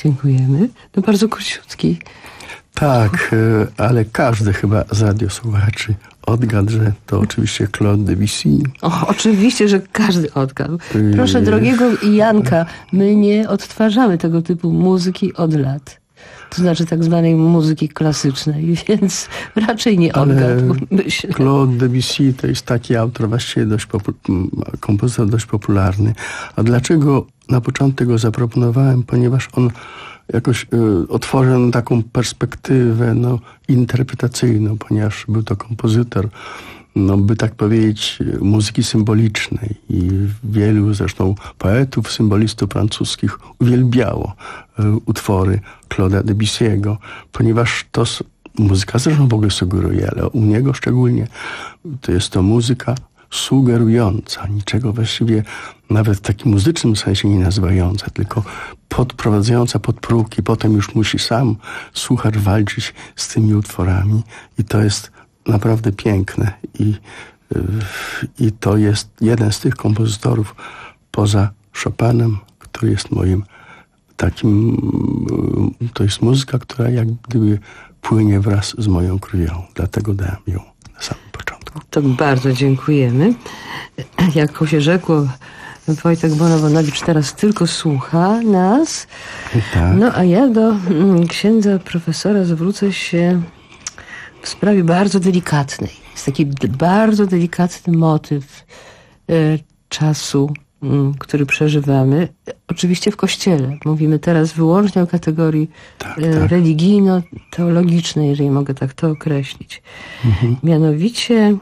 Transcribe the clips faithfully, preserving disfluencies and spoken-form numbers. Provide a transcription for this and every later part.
Dziękujemy. No bardzo króciutki. Tak, ale każdy chyba z radiosłuchaczy odgadł, że to oczywiście Claude Debussy. O, oczywiście, że każdy odgadł. Proszę drogiego Janka, my nie odtwarzamy tego typu muzyki od lat. To znaczy tak zwanej muzyki klasycznej, więc raczej nie odgadł, myślę. Claude Debussy to jest taki autor właściwie dość popu- kompozytor dość popularny. A dlaczego na początek go zaproponowałem? Ponieważ on jakoś y, otworzył taką perspektywę no, interpretacyjną, ponieważ był to kompozytor, no, by tak powiedzieć, muzyki symbolicznej. I wielu zresztą poetów, symbolistów francuskich uwielbiało y, utwory Claude'a Debussy'ego, ponieważ to s- muzyka zresztą w ogóle sugeruje, ale u niego szczególnie to jest to muzyka sugerująca, niczego właściwie nawet w takim muzycznym sensie nie nazywająca, tylko podprowadzająca pod próg i potem już musi sam słuchacz walczyć z tymi utworami i to jest naprawdę piękne i, i to jest jeden z tych kompozytorów poza Chopinem, który jest moim takim, to jest muzyka, która jak gdyby płynie wraz z moją krwią, dlatego dałem ją na samym początku. To bardzo dziękujemy. Jak się rzekło, Wojtek Bonowonowicz teraz tylko słucha nas. Tak. No a ja do mm, księdza profesora zwrócę się w sprawie bardzo delikatnej. Jest taki d- bardzo delikatny motyw y, czasu, y, który przeżywamy. Oczywiście w Kościele. Mówimy teraz wyłącznie o kategorii Tak, y, tak. religijno-teologicznej, jeżeli mogę tak to określić. Mhm. Mianowicie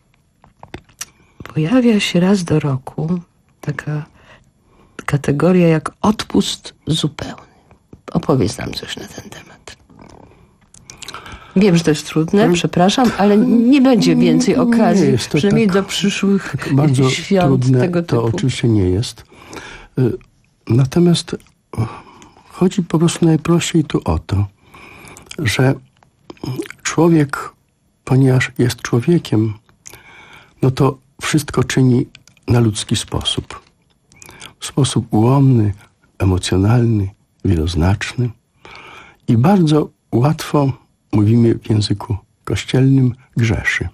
pojawia się raz do roku taka kategoria jak odpust zupełny. Opowiedz nam coś na ten temat. Wiem, że to jest trudne, przepraszam, ale nie będzie więcej okazji, Nie jest to przynajmniej tak, do przyszłych tak bardzo świąt trudne, tego typu. to oczywiście nie jest. Y, Natomiast chodzi po prostu najprościej tu o to, że człowiek, ponieważ jest człowiekiem, no to wszystko czyni na ludzki sposób. W sposób ułomny, emocjonalny, wieloznaczny i bardzo łatwo, mówimy w języku kościelnym, grzeszy.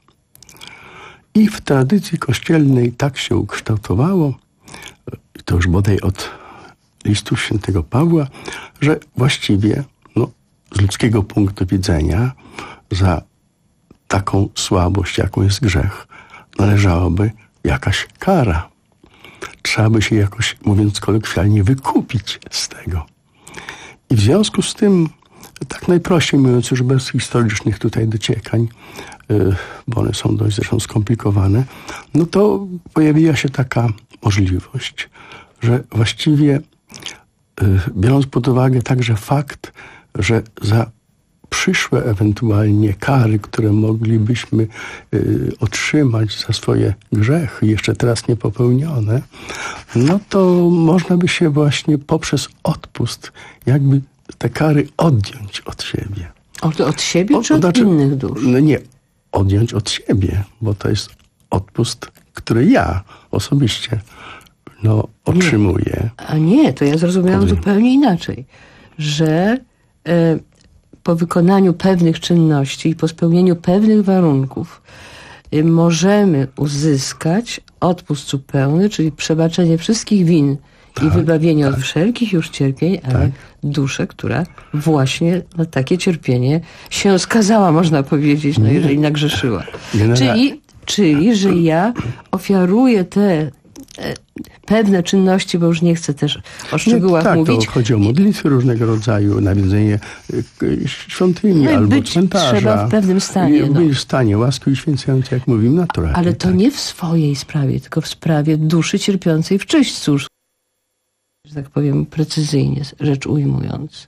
I w tradycji kościelnej tak się ukształtowało, to już bodaj od listów świętego Pawła, że właściwie no, z ludzkiego punktu widzenia za taką słabość, jaką jest grzech, należałoby jakaś kara. Trzeba by się jakoś, mówiąc kolokwialnie, wykupić z tego. I w związku z tym, tak najprościej mówiąc, już bez historycznych tutaj dociekań, yy, bo one są dość zresztą skomplikowane, no to pojawiła się taka możliwość, że właściwie yy, biorąc pod uwagę także fakt, że za przyszłe ewentualnie kary, które moglibyśmy y, otrzymać za swoje grzechy, jeszcze teraz niepopełnione, no to można by się właśnie poprzez odpust jakby te kary odjąć od siebie. Od, od siebie O, czy od znaczy, innych dusz? No nie, odjąć od siebie, bo to jest odpust, który ja osobiście no, otrzymuję. A nie, to ja zrozumiałam Powiem. zupełnie inaczej. Że e, po wykonaniu pewnych czynności i po spełnieniu pewnych warunków e, możemy uzyskać odpust zupełny, czyli przebaczenie wszystkich win Tak, i wybawienie tak. od wszelkich już cierpień, ale Tak. duszę, która właśnie na takie cierpienie się skazała, można powiedzieć, no, jeżeli nagrzeszyła. Nie, no, Czyli, czyli, że ja ofiaruję te e, pewne czynności, bo już nie chcę też o szczegółach tak, mówić. to chodzi o modlitwy różnego rodzaju, nawiedzenie y, y, świątyni No i albo być cmentarza. trzeba w pewnym stanie, I no. Być w stanie łaski uświęcającej, jak mówimy, naturalnie. Ale to tak. nie w swojej sprawie, tylko w sprawie duszy cierpiącej w czyśćcu, że tak powiem precyzyjnie rzecz ujmując.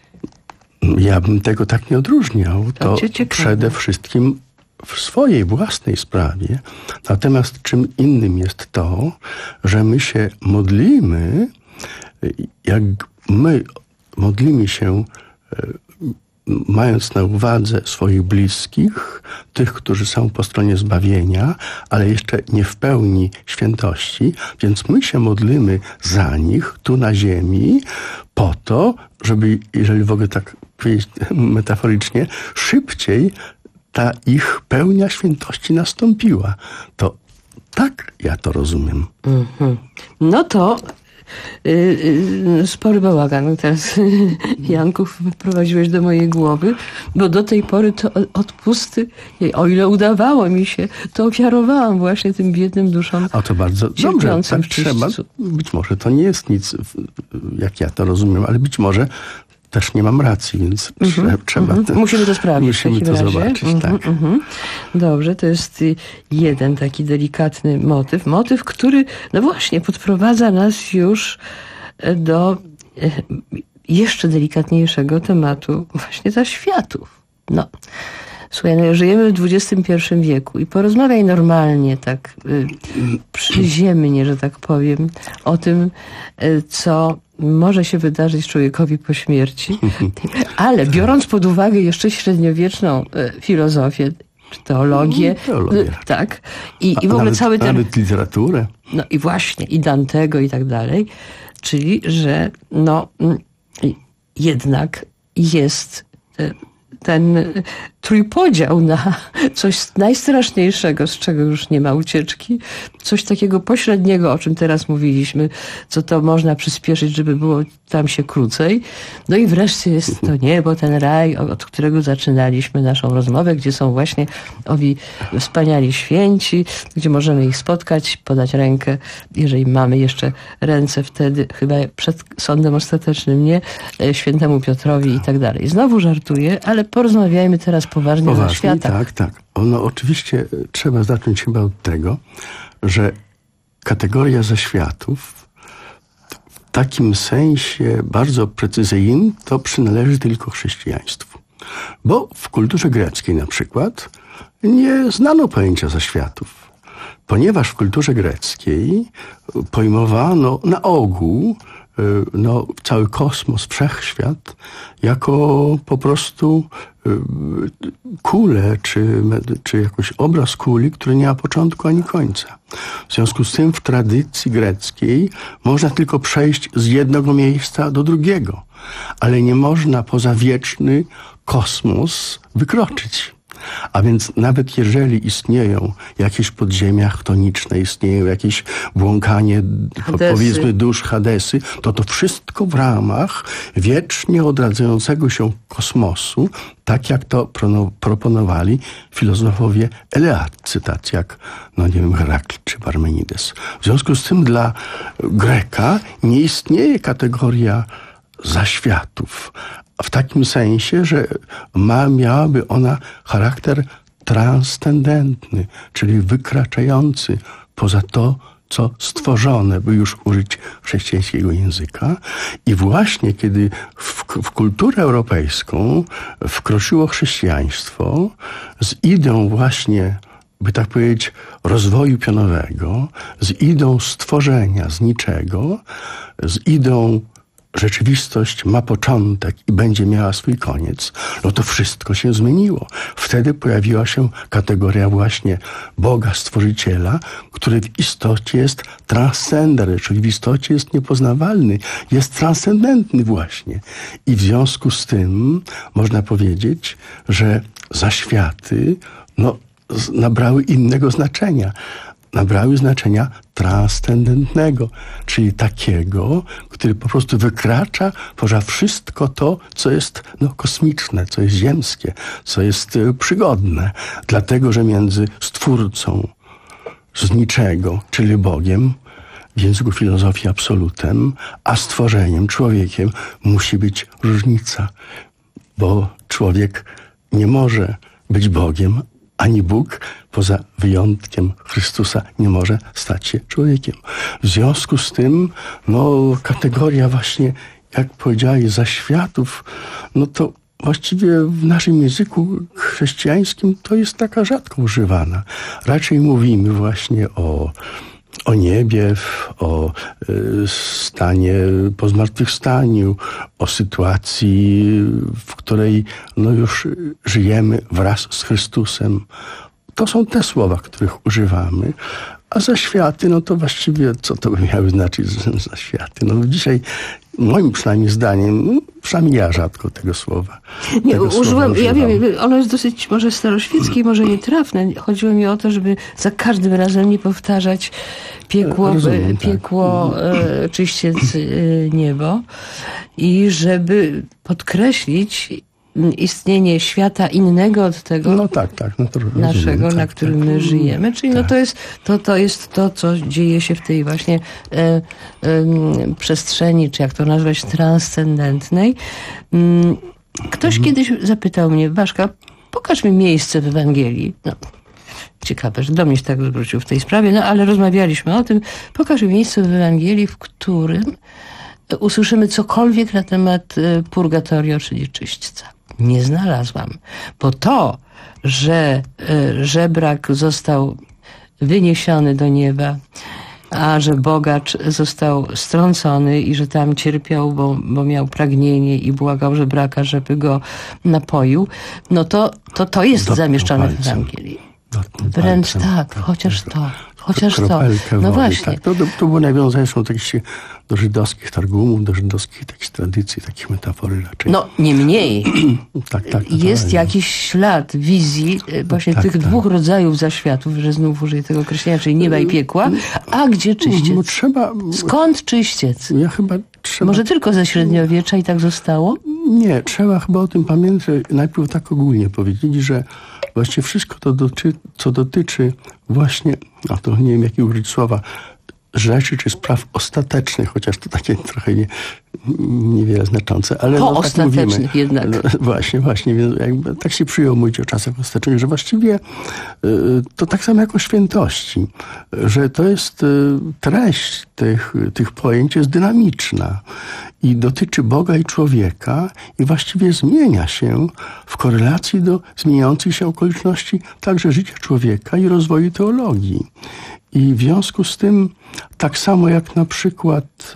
Ja bym tego tak nie odróżniał. To To cię ciekawe. przede wszystkim w swojej własnej sprawie. Natomiast czym innym jest to, że my się modlimy, jak my modlimy się mając na uwadze swoich bliskich, tych, którzy są po stronie zbawienia, ale jeszcze nie w pełni świętości, więc my się modlimy za nich tu na ziemi po to, żeby, jeżeli mogę tak powiedzieć metaforycznie, szybciej ta ich pełnia świętości nastąpiła. To tak ja to rozumiem. Mhm. No to Yy, yy, spory bałagan teraz, Janków, wprowadziłeś do mojej głowy, bo do tej pory to odpusty, o ile udawało mi się, to ofiarowałam właśnie tym biednym duszom. A to bardzo dobrze, tak trzeba. Być może to nie jest nic, jak ja to rozumiem, ale być może też nie mam racji, więc mm-hmm, trzeba... Mm-hmm. Te, musimy to sprawdzić. Musimy to razie. zobaczyć, mm-hmm, tak. Mm-hmm. Dobrze, to jest jeden taki delikatny motyw. Motyw, który, no właśnie, podprowadza nas już do jeszcze delikatniejszego tematu właśnie zaświatów. No, słuchaj, no, żyjemy w dwudziestym pierwszym wieku i porozmawiaj normalnie, tak y, przyziemnie, że tak powiem, o tym, y, co może się wydarzyć człowiekowi po śmierci. Ale biorąc pod uwagę jeszcze średniowieczną y, filozofię, czy teologię, Teologię. Y, tak, i, i w ogóle nawet, cały ten... Nawet literaturę. No i właśnie, i Dantego i tak dalej, czyli, że no y, jednak jest... Y, ten trójpodział na coś najstraszniejszego, z czego już nie ma ucieczki, coś takiego pośredniego, o czym teraz mówiliśmy, co to można przyspieszyć, żeby było tam się krócej. No i wreszcie jest to niebo, ten raj, od którego zaczynaliśmy naszą rozmowę, gdzie są właśnie owi wspaniali święci, gdzie możemy ich spotkać, podać rękę, jeżeli mamy jeszcze ręce wtedy, chyba przed sądem ostatecznym, nie, świętemu Piotrowi i tak dalej. Znowu żartuję, ale porozmawiajmy teraz poważnie, poważnie o światach. Tak, tak. No oczywiście trzeba zacząć chyba od tego, że kategoria zaświatów w takim sensie bardzo precyzyjnym to przynależy tylko chrześcijaństwu. Bo w kulturze greckiej na przykład nie znano pojęcia zaświatów. Ponieważ w kulturze greckiej pojmowano na ogół no, cały kosmos, wszechświat jako po prostu kulę, czy, czy jakoś obraz kuli, który nie ma początku ani końca. W związku z tym w tradycji greckiej można tylko przejść z jednego miejsca do drugiego, ale nie można poza wieczny kosmos wykroczyć. A więc nawet jeżeli istnieją jakieś podziemia chtoniczne, istnieją jakieś błąkanie, Hadesy. powiedzmy dusz Hadesy, to to wszystko w ramach wiecznie odradzającego się kosmosu, tak jak to pro, proponowali filozofowie eleatcy, tacy jak, no nie wiem, Herakl czy Parmenides. W związku z tym dla Greka nie istnieje kategoria zaświatów, w takim sensie, że ma, miałaby ona charakter transcendentny, czyli wykraczający poza to, co stworzone, by już użyć chrześcijańskiego języka. I właśnie kiedy w, w kulturę europejską wkroczyło chrześcijaństwo z ideą właśnie, by tak powiedzieć, rozwoju pionowego, z ideą stworzenia z niczego, z ideą rzeczywistość ma początek i będzie miała swój koniec, no to wszystko się zmieniło. Wtedy pojawiła się kategoria właśnie Boga Stworzyciela, który w istocie jest transcender, czyli w istocie jest niepoznawalny, jest transcendentny właśnie. I w związku z tym można powiedzieć, że zaświaty no, nabrały innego znaczenia. Nabrały znaczenia transcendentnego, czyli takiego, który po prostu wykracza poza wszystko to, co jest no, kosmiczne, co jest ziemskie, co jest y, przygodne. Dlatego, że między Stwórcą z niczego, czyli Bogiem, w języku filozofii absolutem, a stworzeniem, człowiekiem, musi być różnica. Bo człowiek nie może być Bogiem, ani Bóg, poza wyjątkiem Chrystusa, nie może stać się człowiekiem. W związku z tym, no, kategoria właśnie, jak powiedziałeś, zaświatów, no to właściwie w naszym języku chrześcijańskim to jest taka rzadko używana. Raczej mówimy właśnie o o niebie, o stanie po zmartwychwstaniu, o sytuacji, w której no już żyjemy wraz z Chrystusem. To są te słowa, których używamy. A zaświaty, no to właściwie co to by miały znaczyć zaświaty? No dzisiaj, moim przynajmniej zdaniem, przynajmniej ja rzadko tego słowa. Nie, tego użyłam, słowa ja wiem, ono jest dosyć może staroświeckie i może nietrafne. Chodziło mi o to, żeby za każdym razem nie powtarzać piekło, Rozumiem, piekło tak. e, czyściec e, niebo i żeby podkreślić istnienie świata innego od tego no tak, tak, no to rozumiem, naszego, tak, na którym tak. my żyjemy. Czyli tak. no to jest to, to jest to, co dzieje się w tej właśnie e, e, przestrzeni, czy jak to nazwać, transcendentnej. Ktoś mhm. kiedyś zapytał mnie: Baszka, pokaż mi miejsce w Ewangelii. No, ciekawe, że do mnie się tak zwrócił w tej sprawie, no ale rozmawialiśmy o tym. Pokaż mi miejsce w Ewangelii, w którym usłyszymy cokolwiek na temat purgatorio, czyli czyśćca. Nie znalazłam. Bo to, że żebrak został wyniesiony do nieba, a że bogacz został strącony i że tam cierpiał, bo, bo miał pragnienie i błagał żebraka, żeby go napoił, no to to, to jest Dotknął zamieszczone w palcem. Ewangelii. Dotknął Wręcz palcem. tak, chociaż to. Chociaż to. Kropelkę No wody, właśnie. Tak. To, to, to było nawiązanie są takich do żydowskich targumów, do żydowskich takich tradycji, takich metafory raczej. No, niemniej tak, tak, to jest to, jakiś ślad wizji właśnie tak, tych tak. dwóch rodzajów zaświatów, że znów użyję tego określenia, czyli nieba i piekła. A gdzie czyściec? No, trzeba, Skąd czyściec? ja chyba trzeba... Może tylko ze średniowiecza i tak zostało? Nie, trzeba chyba o tym pamiętać. Najpierw tak ogólnie powiedzieć, że właściwie wszystko to, doty, co dotyczy właśnie, a to nie wiem, jakie użyć słowa, rzeczy czy spraw ostatecznych, chociaż to takie trochę nie, niewiele znaczące, ale O, no, tak ostatecznych mówimy. jednak. No, właśnie, właśnie, więc jakby tak się przyjął mówić o czasach ostatecznych, że właściwie y, to tak samo jak o świętości, że to jest y, treść tych, tych pojęć jest dynamiczna i dotyczy Boga i człowieka i właściwie zmienia się w korelacji do zmieniających się okoliczności także życia człowieka i rozwoju teologii. I w związku z tym, tak samo jak na przykład,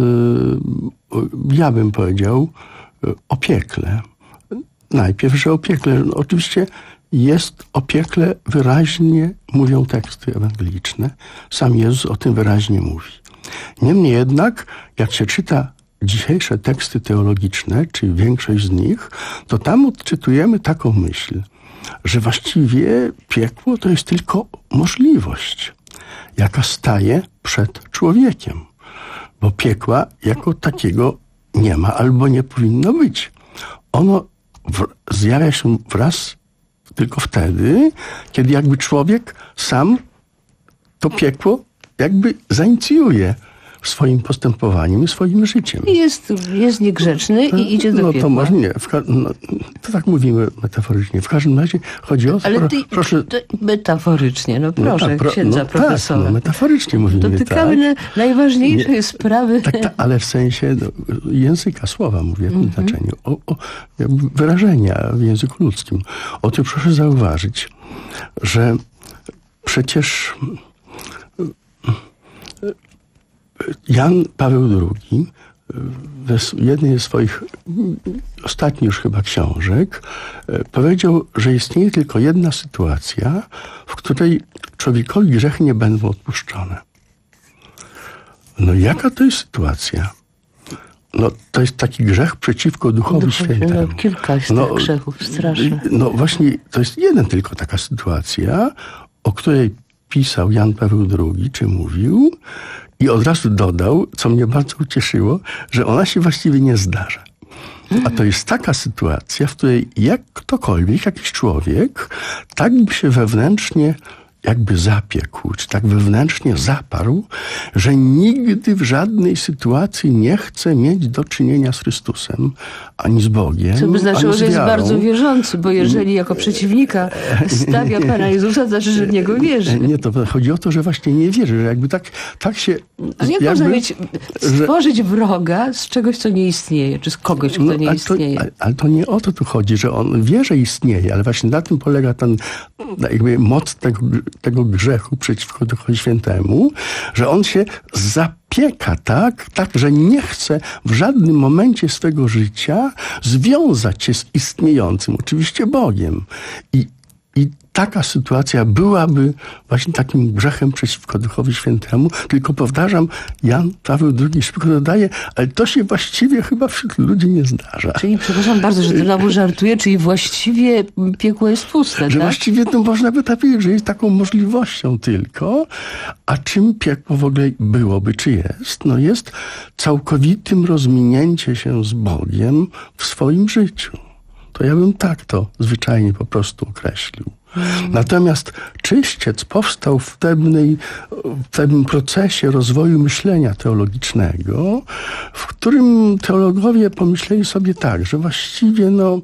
ja bym powiedział, o piekle. Najpierw, że o piekle. No, oczywiście jest o piekle wyraźnie, mówią teksty ewangeliczne. Sam Jezus o tym wyraźnie mówi. Niemniej jednak, jak się czyta dzisiejsze teksty teologiczne, czy większość z nich, to tam odczytujemy taką myśl, że właściwie piekło to jest tylko możliwość, jaka staje przed człowiekiem. Bo piekła jako takiego nie ma albo nie powinno być. Ono w, zjawia się wraz tylko wtedy, kiedy jakby człowiek sam to piekło jakby zainicjuje swoim postępowaniem i swoim życiem. Jest, jest niegrzeczny i idzie do No piekła. to może nie. W, no, to tak mówimy metaforycznie. W każdym razie chodzi o to... Ale pro, ty, proszę, to metaforycznie, no proszę, no, tak, pro, księdza no, profesora. Tak, no, metaforycznie mówimy, Dotykamy tak. na najważniejsze nie, sprawy. Tak, tak, ale w sensie no, języka, słowa mówię w tym mm-hmm. znaczeniu. O, o jakby wyrażenia w języku ludzkim. O tym proszę zauważyć, że przecież Jan Paweł drugi w jednej ze swoich ostatnich już chyba książek powiedział, że istnieje tylko jedna sytuacja, w której człowiekowi grzechy nie będą odpuszczone. No jaka to jest sytuacja? No to jest taki grzech przeciwko Duchowi Świętemu. No, kilka z no, tych grzechów strasznych. No właśnie, to jest jeden tylko taka sytuacja, o której pisał Jan Paweł drugi, czy mówił, i od razu dodał, co mnie bardzo ucieszyło, że ona się właściwie nie zdarza. A to jest taka sytuacja, w której jak ktokolwiek, jakiś człowiek, tak by się wewnętrznie jakby zapiekł, czy tak wewnętrznie zaparł, że nigdy w żadnej sytuacji nie chce mieć do czynienia z Chrystusem, ani z Bogiem, Co by znaczyło, ani z że jest wiarą. bardzo wierzący, bo jeżeli jako przeciwnika stawia Pana Jezusa, to znaczy, że w Niego wierzy. Nie, to chodzi o to, że właśnie nie wierzy, że jakby tak, tak się... Ale jak jakby, można mieć, stworzyć że... wroga z czegoś, co nie istnieje, czy z kogoś, kto no, nie ale istnieje? To, ale, ale to nie o to tu chodzi, że on wie, że istnieje, ale właśnie na tym polega ten jakby moc tego tego grzechu przeciwko Duchowi Świętemu, że on się zapieka, tak, tak, że nie chce w żadnym momencie swego życia związać się z istniejącym, oczywiście Bogiem. I, i taka sytuacja byłaby właśnie takim grzechem przeciwko Duchowi Świętemu. Tylko powtarzam, Jan Paweł drugi szybko dodaje, ale to się właściwie chyba wśród ludzi nie zdarza. Czyli, przepraszam bardzo, że znowu żartuję, czyli właściwie piekło jest puste, Że tak? właściwie to można by tak powiedzieć, że jest taką możliwością tylko. A czym piekło w ogóle byłoby, czy jest? No jest całkowitym rozminięcie się z Bogiem w swoim życiu. To ja bym tak to zwyczajnie po prostu określił. Natomiast czyściec powstał w pewnej, w pewnym procesie rozwoju myślenia teologicznego, w którym teologowie pomyśleli sobie tak, że właściwie no,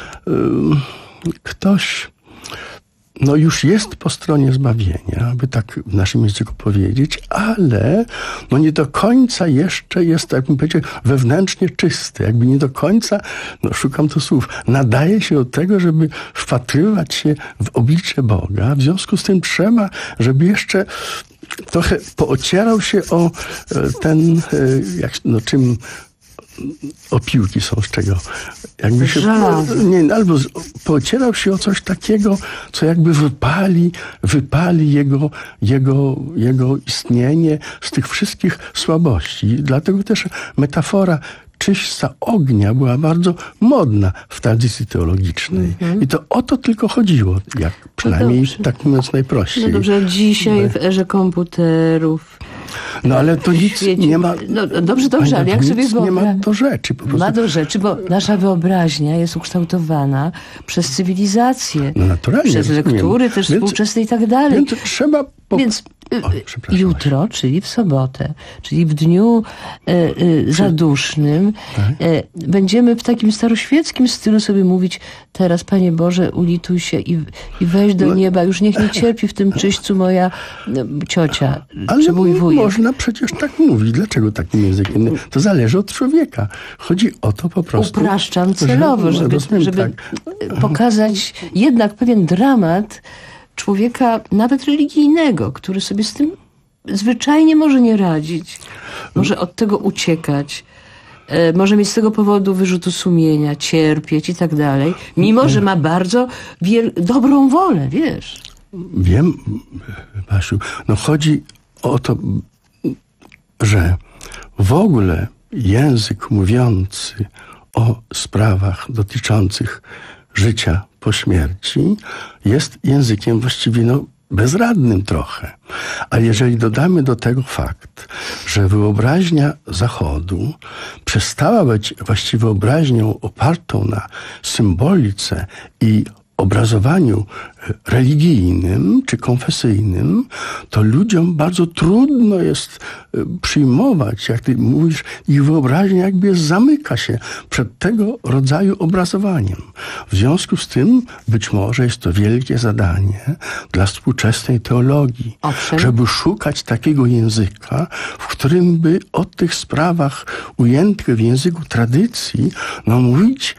yy, ktoś no już jest po stronie zbawienia, by tak w naszym języku powiedzieć, ale no nie do końca jeszcze jest, jakbym powiedział, wewnętrznie czysty. Jakby nie do końca, no szukam tu słów, nadaje się do tego, żeby wpatrywać się w oblicze Boga. W związku z tym trzeba, żeby jeszcze trochę poocierał się o ten, jak, no czym opiłki są z czego? Jakby się, nie, albo pocierał się o coś takiego, co jakby wypali, wypali jego, jego, jego istnienie z tych wszystkich słabości. Dlatego też metafora czyśćca ognia była bardzo modna w tradycji teologicznej. Mm-hmm. I to o to tylko chodziło, jak przynajmniej no tak mówiąc najprościej. No dobrze, dzisiaj w erze komputerów, no ale to nic świecie. nie ma... No dobrze, dobrze, ale jak sobie wyobrażam... nie ma do rzeczy. Po prostu. Ma do rzeczy, bo nasza wyobraźnia jest ukształtowana przez cywilizację. No naturalnie. Przez lektury wiem. też więc, współczesne i tak dalej. Więc trzeba... Po... Więc o, jutro, czyli w sobotę, czyli w dniu e, e, zadusznym, tak? e, będziemy w takim staroświeckim stylu sobie mówić: teraz, Panie Boże, ulituj się i, i weź do no, nieba. Już niech nie cierpi w tym czyśćcu moja no, ciocia, ale czy mój wujek. Można przecież tak mówić. Dlaczego takim językiem? To zależy od człowieka. Chodzi o to po prostu... Upraszczam celowo, żeby, rozumiem, żeby tak. pokazać jednak pewien dramat człowieka, nawet religijnego, który sobie z tym zwyczajnie może nie radzić. Może od tego uciekać. E, może mieć z tego powodu wyrzutu sumienia, cierpieć i tak dalej. Mimo, że ma bardzo wiel- dobrą wolę, wiesz. Wiem, Basiu. No chodzi o to, że w ogóle język mówiący o sprawach dotyczących życia po śmierci jest językiem właściwie no, bezradnym trochę. A jeżeli dodamy do tego fakt, że wyobraźnia Zachodu przestała być właściwie wyobraźnią opartą na symbolice i obrazowaniu religijnym czy konfesyjnym, to ludziom bardzo trudno jest przyjmować, jak ty mówisz, ich wyobraźnia jakby zamyka się przed tego rodzaju obrazowaniem. W związku z tym być może jest to wielkie zadanie dla współczesnej teologii, Owszem. żeby szukać takiego języka, w którym by o tych sprawach ujętych w języku tradycji, no mówić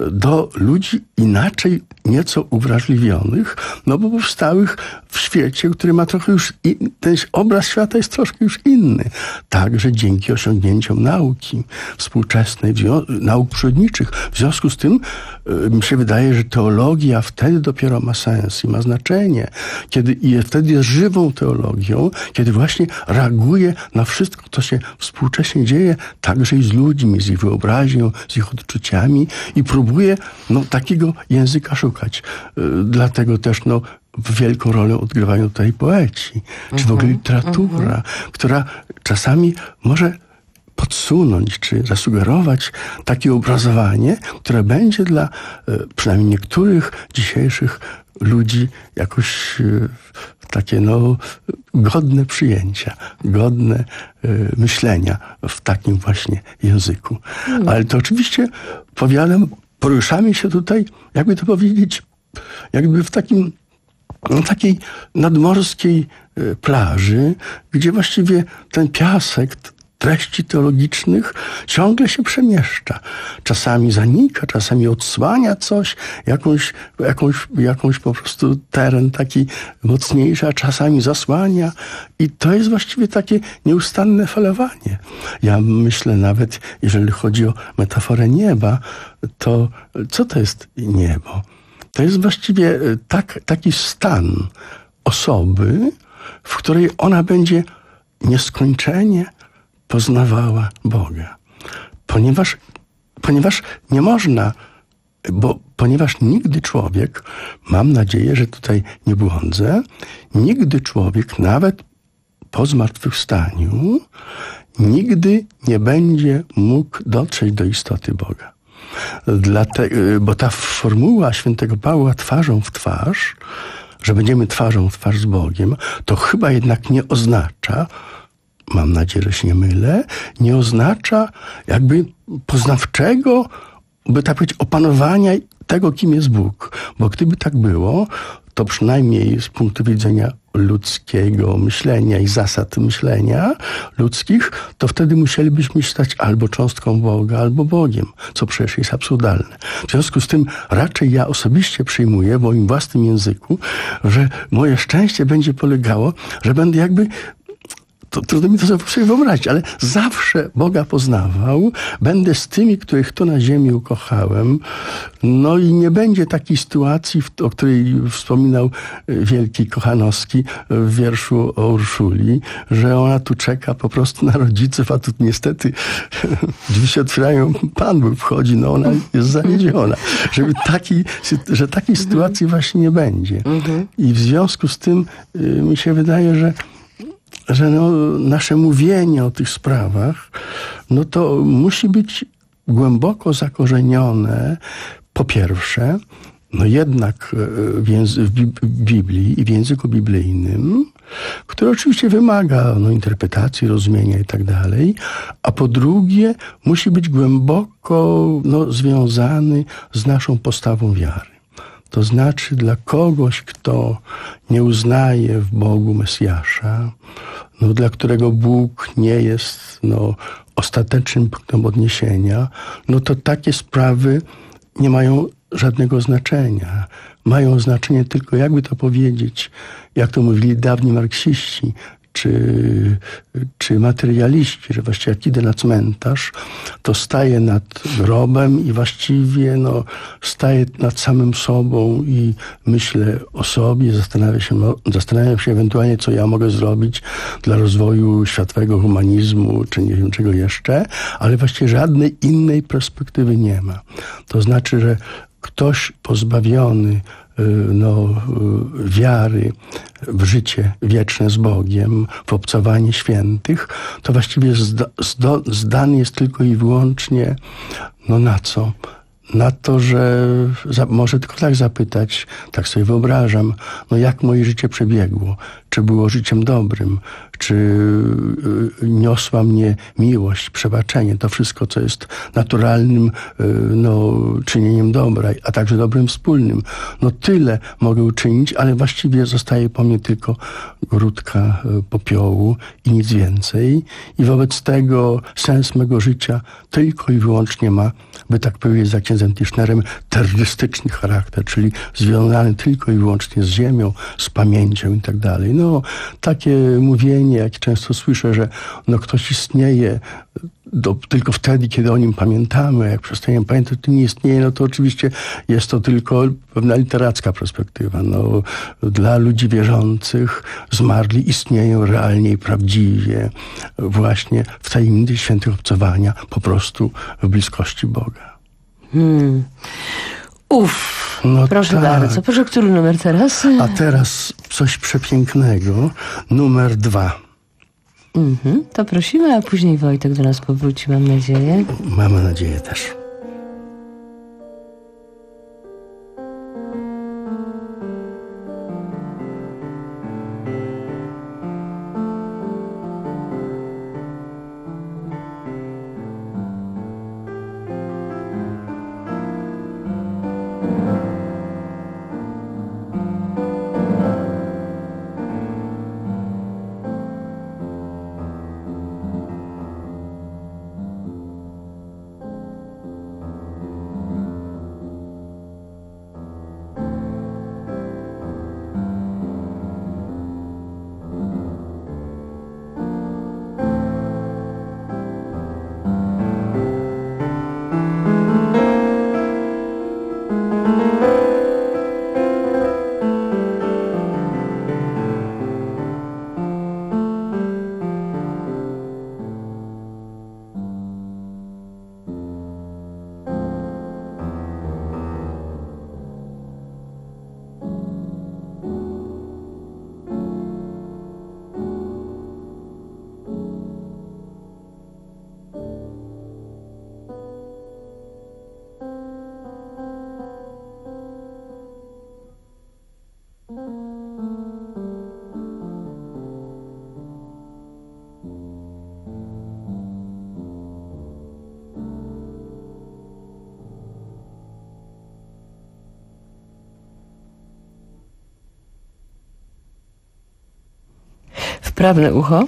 do ludzi inaczej, nieco uwrażliwionych, no bo powstałych w świecie, który ma trochę już, in, ten obraz świata jest troszkę już inny. Także dzięki osiągnięciom nauki współczesnej, nauk przyrodniczych. W związku z tym y, mi się wydaje, że teologia wtedy dopiero ma sens i ma znaczenie, kiedy i wtedy jest żywą teologią, kiedy właśnie reaguje na wszystko, co się współcześnie dzieje, także i z ludźmi, z ich wyobraźnią, z ich odczuciami i próbuje no, takiego języka szukać. Y, dlatego też no, wielką rolę odgrywają tutaj poeci, czy w ogóle literatura, uh-huh. która czasami może podsunąć, czy zasugerować takie obrazowanie, które będzie dla przynajmniej niektórych dzisiejszych ludzi jakoś takie no godne przyjęcia, godne myślenia w takim właśnie języku. Uh-huh. Ale to oczywiście, powiadam, poruszamy się tutaj, jakby to powiedzieć, jakby w takim na takiej nadmorskiej plaży, gdzie właściwie ten piasek treści teologicznych ciągle się przemieszcza. Czasami zanika, czasami odsłania coś, jakąś, jakąś, jakąś po prostu teren taki mocniejszy, a czasami zasłania. I to jest właściwie takie nieustanne falowanie. Ja myślę nawet, jeżeli chodzi o metaforę nieba, to co to jest niebo? To jest właściwie tak, taki stan osoby, w której ona będzie nieskończenie poznawała Boga. Ponieważ, ponieważ nie można, bo ponieważ nigdy człowiek, mam nadzieję, że tutaj nie błądzę, nigdy człowiek, nawet po zmartwychwstaniu, nigdy nie będzie mógł dotrzeć do istoty Boga. Dlatego, bo ta formuła świętego Pawła twarzą w twarz, że będziemy twarzą w twarz z Bogiem, to chyba jednak nie oznacza, mam nadzieję, że się nie mylę, nie oznacza jakby poznawczego, by tak powiedzieć, opanowania tego, kim jest Bóg. Bo gdyby tak było, to przynajmniej z punktu widzenia ludzkiego myślenia i zasad myślenia ludzkich, to wtedy musielibyśmy stać albo cząstką Boga, albo Bogiem, co przecież jest absurdalne. W związku z tym raczej ja osobiście przyjmuję w moim własnym języku, że moje szczęście będzie polegało, że będę jakby, to trudno mi to sobie wyobrazić, ale zawsze Boga poznawał, będę z tymi, których tu na ziemi ukochałem, no i nie będzie takiej sytuacji, o której wspominał wielki Kochanowski w wierszu o Urszuli, że ona tu czeka po prostu na rodziców, a tu niestety drzwi się otwierają, Pan Bóg wchodzi, no ona jest zawiedziona. Żeby taki, że takiej sytuacji właśnie nie będzie. I w związku z tym mi się wydaje, że że no, nasze mówienie o tych sprawach, no to musi być głęboko zakorzenione, po pierwsze, no jednak w, języ- w Biblii i w języku biblijnym, który oczywiście wymaga no, interpretacji, rozumienia i tak dalej, a po drugie musi być głęboko no, związany z naszą postawą wiary. To znaczy dla kogoś, kto nie uznaje w Bogu Mesjasza, no, dla którego Bóg nie jest no, ostatecznym punktem odniesienia, no to takie sprawy nie mają żadnego znaczenia. Mają znaczenie tylko, jakby to powiedzieć, jak to mówili dawni marksiści, czy, czy materialiści, że właściwie jak idę na cmentarz, to staję nad grobem i właściwie no, staję nad samym sobą i myślę o sobie, zastanawiam się, no, zastanawiam się ewentualnie, co ja mogę zrobić dla rozwoju światowego humanizmu, czy nie wiem czego jeszcze, ale właściwie żadnej innej perspektywy nie ma. To znaczy, że ktoś pozbawiony no, wiary w życie wieczne z Bogiem, w obcowanie świętych, to właściwie zda, zdo, zdany jest tylko i wyłącznie no na co? Na to, że za, może tylko tak zapytać, tak sobie wyobrażam, no jak moje życie przebiegło? Czy było życiem dobrym? Czy y, niosła mnie miłość, przebaczenie? To wszystko, co jest naturalnym y, no, czynieniem dobra, a także dobrym wspólnym. No tyle mogę uczynić, ale właściwie zostaje po mnie tylko grudka y, popiołu i nic więcej. I wobec tego sens mego życia tylko i wyłącznie ma, by tak powiedzieć za księdzem Tischnerem, terrorystyczny charakter, czyli związany tylko i wyłącznie z ziemią, z pamięcią i tak dalej. No, takie mówienie, jak często słyszę, że no, ktoś istnieje do, tylko wtedy, kiedy o nim pamiętamy, jak przestajemy pamiętać, to nie istnieje, no to oczywiście jest to tylko pewna literacka perspektywa. No, dla ludzi wierzących zmarli istnieją realnie i prawdziwie właśnie w tajemnicy świętych obcowania, po prostu w bliskości Boga. Hmm. Uff, no proszę tak. bardzo. Proszę, który numer teraz? A teraz coś przepięknego. Numer dwa. Mhm, to prosimy, a później Wojtek do nas powróci, mam nadzieję. Mamy nadzieję też. wprawne ucho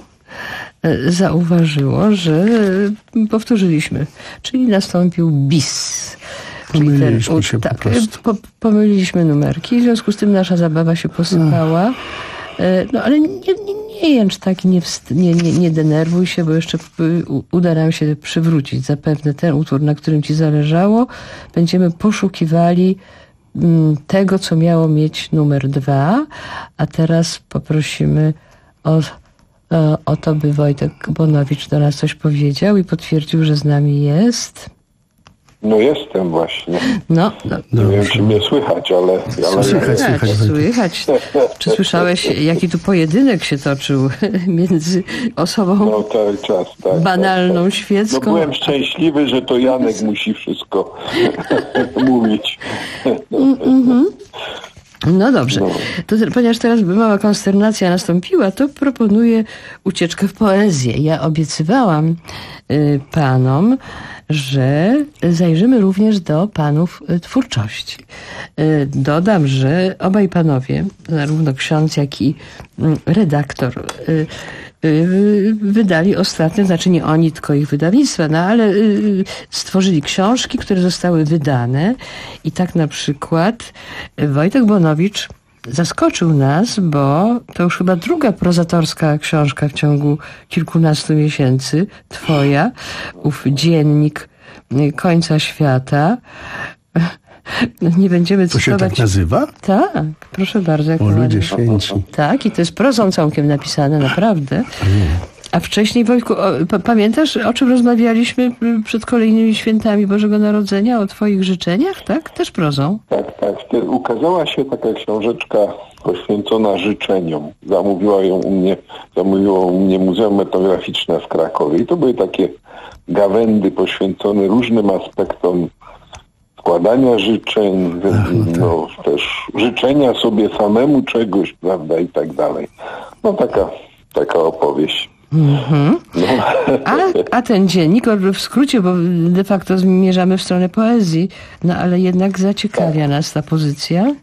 zauważyło, że powtórzyliśmy, czyli nastąpił bis. Pomyliliśmy ten, się tak, po prostu. Po, pomyliliśmy numerki, w związku z tym nasza zabawa się posypała. No ale nie, nie, nie jęcz tak, nie, wst- nie, nie, nie denerwuj się, bo jeszcze uda nam się przywrócić zapewne ten utwór, na którym ci zależało. Będziemy poszukiwali tego, co miało mieć numer dwa, a teraz poprosimy o, o to, by Wojtek Bonowicz do nas coś powiedział i potwierdził, że z nami jest. No jestem właśnie. No, no. Nie wiem, czy mnie słychać, ale... ale Słychać, Słychać, słychać. Czy słyszałeś, jaki tu pojedynek się toczył między osobą no cały czas, tak. banalną, tak, tak. świecką? No byłem szczęśliwy, że to Janek musi wszystko mówić. Mm-hmm. No dobrze. No. To, ponieważ teraz mała konsternacja nastąpiła, to proponuję ucieczkę w poezję. Ja obiecywałam y, panom, że zajrzymy również do panów twórczości. Y, dodam, że obaj panowie, zarówno ksiądz, jak i y, redaktor, y, wydali ostatnio, znaczy nie oni, tylko ich wydawnictwa, no ale stworzyli książki, które zostały wydane i tak na przykład Wojtek Bonowicz zaskoczył nas, bo to już chyba druga prozatorska książka w ciągu kilkunastu miesięcy, twoja, ów dziennik końca świata. Nie będziemy to cytować. się tak nazywa? Tak, proszę bardzo. Jak o, ładnie. ludzie święci. Tak, i to jest prozą całkiem napisane, naprawdę. A wcześniej, Wojtku, o, pa, pamiętasz, o czym rozmawialiśmy przed kolejnymi świętami Bożego Narodzenia? O twoich życzeniach, tak? Też prozą. Tak, tak. Ukazała się taka książeczka poświęcona życzeniom. Zamówiła ją u mnie, zamówiło u mnie Muzeum Etnograficzne w Krakowie. I to były takie gawędy poświęcone różnym aspektom składania życzeń, no też życzenia sobie samemu czegoś, prawda, i tak dalej. No taka, taka opowieść. Mm-hmm. No. A, a ten dziennik, w skrócie, bo de facto zmierzamy w stronę poezji, no ale jednak zaciekawia nas ta pozycja.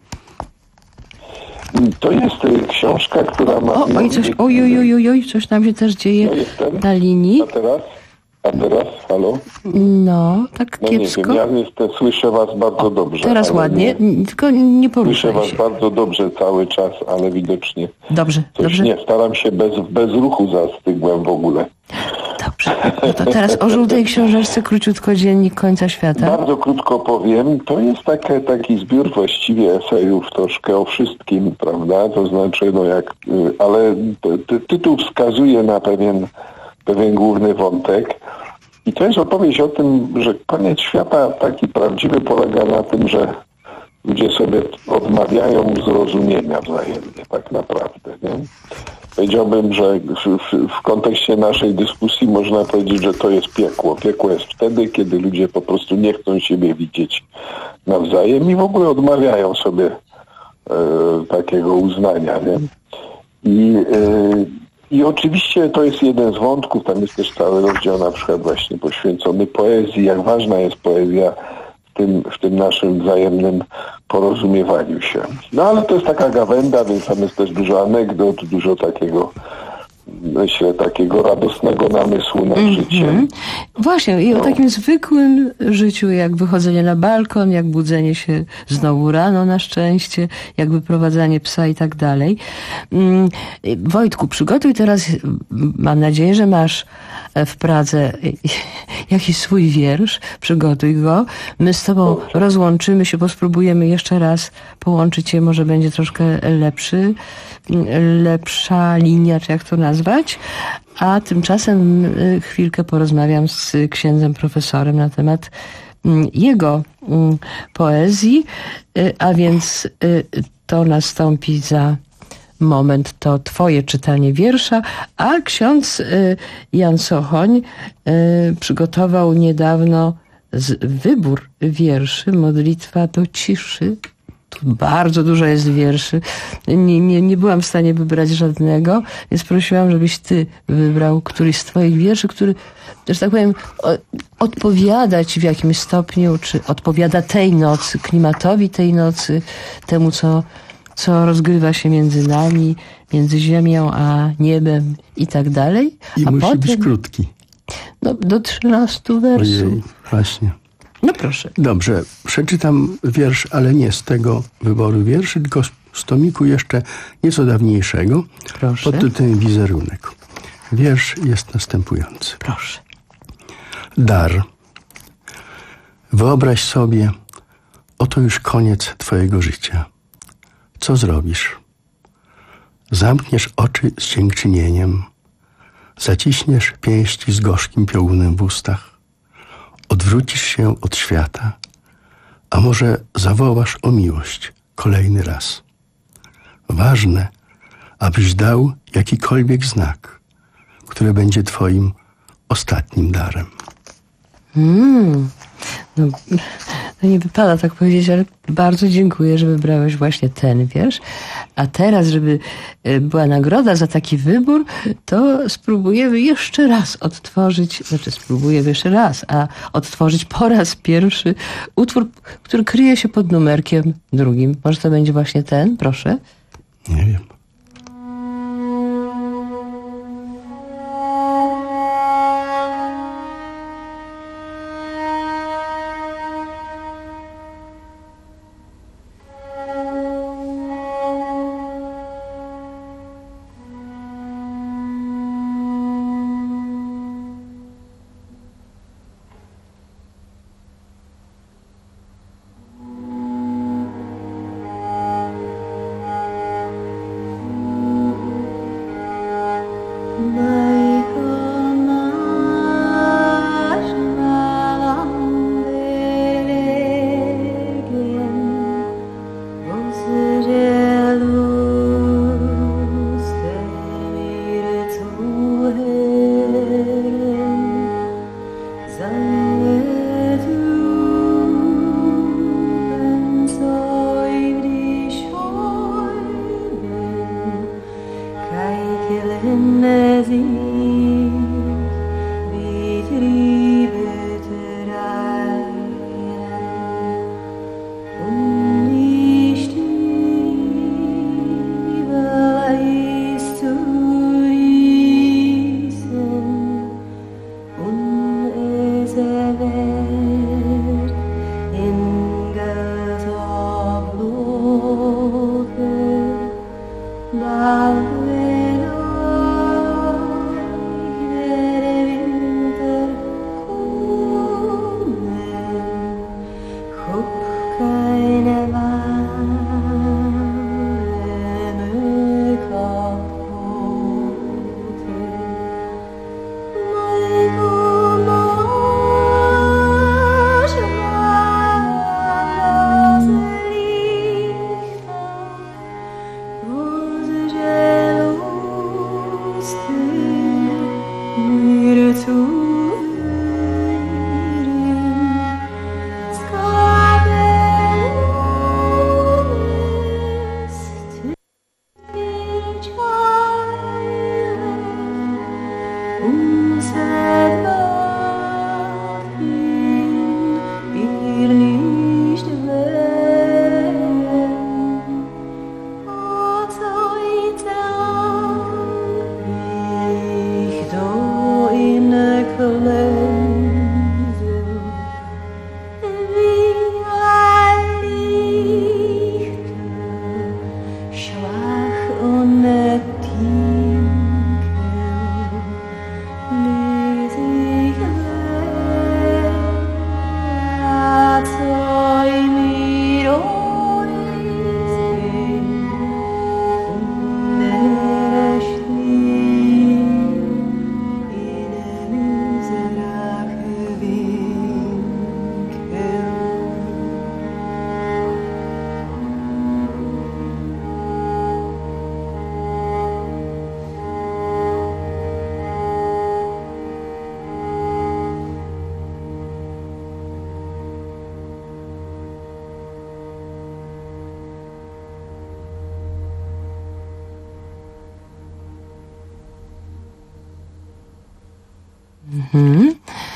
To jest książka, która ma... O, oj, coś, oj, oj, oj, oj, oj, coś nam się też dzieje na linii. A teraz? A teraz? Halo? No, tak no kiepsko. Nie wiem, ja jestem, słyszę was bardzo o, dobrze. Teraz ładnie, nie, tylko nie poruszaj Słyszę się. was bardzo dobrze cały czas, ale widocznie dobrze, coś dobrze. nie. Staram się bez, bez ruchu zastygłem w ogóle. Dobrze. No to teraz o żółtej książeczce króciutko dziennik końca świata. Bardzo krótko powiem. To jest takie, taki zbiór właściwie esejów troszkę o wszystkim, prawda? To znaczy, no jak... Ale ty, tytuł wskazuje na pewien, pewien główny wątek. I to jest opowieść o tym, że koniec świata taki prawdziwy polega na tym, że ludzie sobie odmawiają zrozumienia wzajemnie, tak naprawdę. Nie? Powiedziałbym, że w, w, w kontekście naszej dyskusji można powiedzieć, że to jest piekło. Piekło jest wtedy, kiedy ludzie po prostu nie chcą siebie widzieć nawzajem i w ogóle odmawiają sobie e, takiego uznania. Nie? I e, I oczywiście to jest jeden z wątków, tam jest też cały rozdział na przykład właśnie poświęcony poezji, jak ważna jest poezja w tym, w tym naszym wzajemnym porozumiewaniu się. No ale to jest taka gawęda, więc tam jest też dużo anegdot, dużo takiego, myślę, takiego radosnego namysłu nad mm-hmm. życiem. Właśnie, i o no. takim zwykłym życiu, jak wychodzenie na balkon, jak budzenie się znowu rano na szczęście, jak wyprowadzanie psa i tak dalej. Mm, Wojtku, przygotuj teraz, mam nadzieję, że masz w Pradze jakiś swój wiersz, przygotuj go. My z tobą Dobrze. rozłączymy się, bo spróbujemy jeszcze raz połączyć się, może będzie troszkę lepszy, lepsza linia, czy jak to nazwać. A tymczasem chwilkę porozmawiam z księdzem profesorem na temat jego poezji, a więc to nastąpi za moment, to twoje czytanie wiersza, a ksiądz Jan Sochoń przygotował niedawno wybór wierszy, modlitwa do ciszy. Tu bardzo dużo jest wierszy. Nie, nie, nie byłam w stanie wybrać żadnego, więc prosiłam, żebyś ty wybrał któryś z twoich wierszy, który, że tak powiem, odpowiada ci w jakimś stopniu, czy odpowiada tej nocy, klimatowi tej nocy, temu, co, co rozgrywa się między nami, między ziemią a niebem i tak dalej. I a musi potem, być krótki. No, do trzynastu wersów. Ojej, właśnie. No proszę. Dobrze, przeczytam wiersz, ale nie z tego wyboru wierszy, tylko z, z tomiku jeszcze nieco dawniejszego, Proszę. pod tytułem Wizerunek. Wiersz jest następujący. Proszę. Dar. Wyobraź sobie, oto już koniec twojego życia. Co zrobisz? Zamkniesz oczy z dziękczynieniem, zaciśniesz pięści z gorzkim piołunem w ustach, odwrócisz się od świata, a może zawołasz o miłość kolejny raz. Ważne, abyś dał jakikolwiek znak, który będzie twoim ostatnim darem. Mm. No, no nie wypada tak powiedzieć, ale bardzo dziękuję, że wybrałeś właśnie ten wiersz. A teraz, żeby była nagroda za taki wybór, to spróbujemy jeszcze raz odtworzyć, znaczy spróbujemy jeszcze raz, a odtworzyć po raz pierwszy utwór, który kryje się pod numerkiem drugim. Może to będzie właśnie ten? Proszę. Nie wiem. Mhm.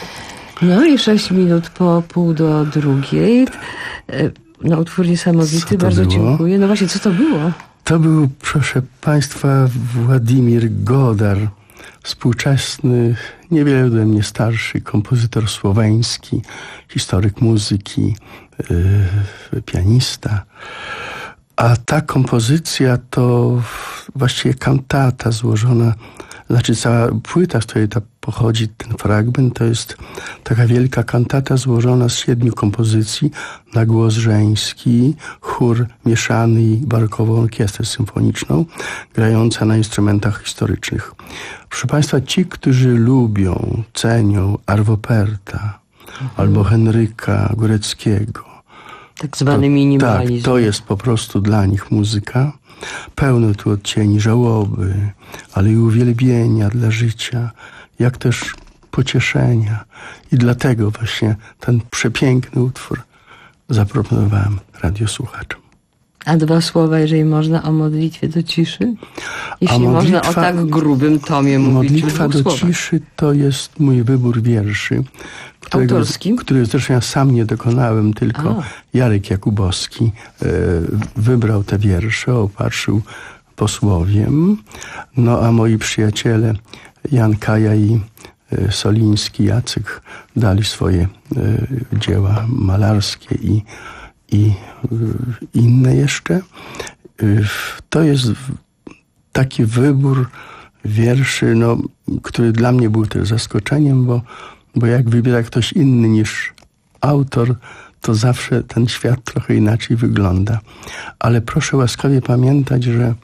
No i sześć minut po pół do drugiej. No utwór niesamowity, bardzo było? dziękuję. No właśnie, co to było? To był, proszę państwa, Władimir Godar, współczesny, niewiele ode mnie starszy kompozytor słoweński, historyk muzyki, yy, pianista. A ta kompozycja to właściwie kantata złożona, znaczy cała płyta, z której ta pochodzi ten fragment, to jest taka wielka kantata złożona z siedmiu kompozycji na głos żeński, chór mieszany i barokową orkiestrę symfoniczną, grająca na instrumentach historycznych. Proszę państwa, ci, którzy lubią, cenią Arvo Pärta mhm. albo Henryka Góreckiego, tak zwany minimalizm. Tak, to jest po prostu dla nich muzyka. Pełno tu odcieni żałoby, ale i uwielbienia dla życia, jak też pocieszenia. I dlatego właśnie ten przepiękny utwór zaproponowałem radiosłuchaczom. A dwa słowa, jeżeli można, o modlitwie do ciszy? Jeśli modlitwa, można o tak grubym tomie mówić. Modlitwa do słowach. ciszy to jest mój wybór wierszy. Którego, Autorski? Który zresztą ja sam nie dokonałem, tylko A. Jarek Jakubowski e, wybrał te wiersze, opatrzył posłowiem. No a moi przyjaciele Jan Kaja i e, Soliński, Jacek dali swoje e, dzieła malarskie i, i e, inne jeszcze. E, to jest taki wybór wierszy, no, który dla mnie był też zaskoczeniem, bo Bo jak wybiera ktoś inny niż autor, to zawsze ten świat trochę inaczej wygląda. Ale proszę łaskawie pamiętać, że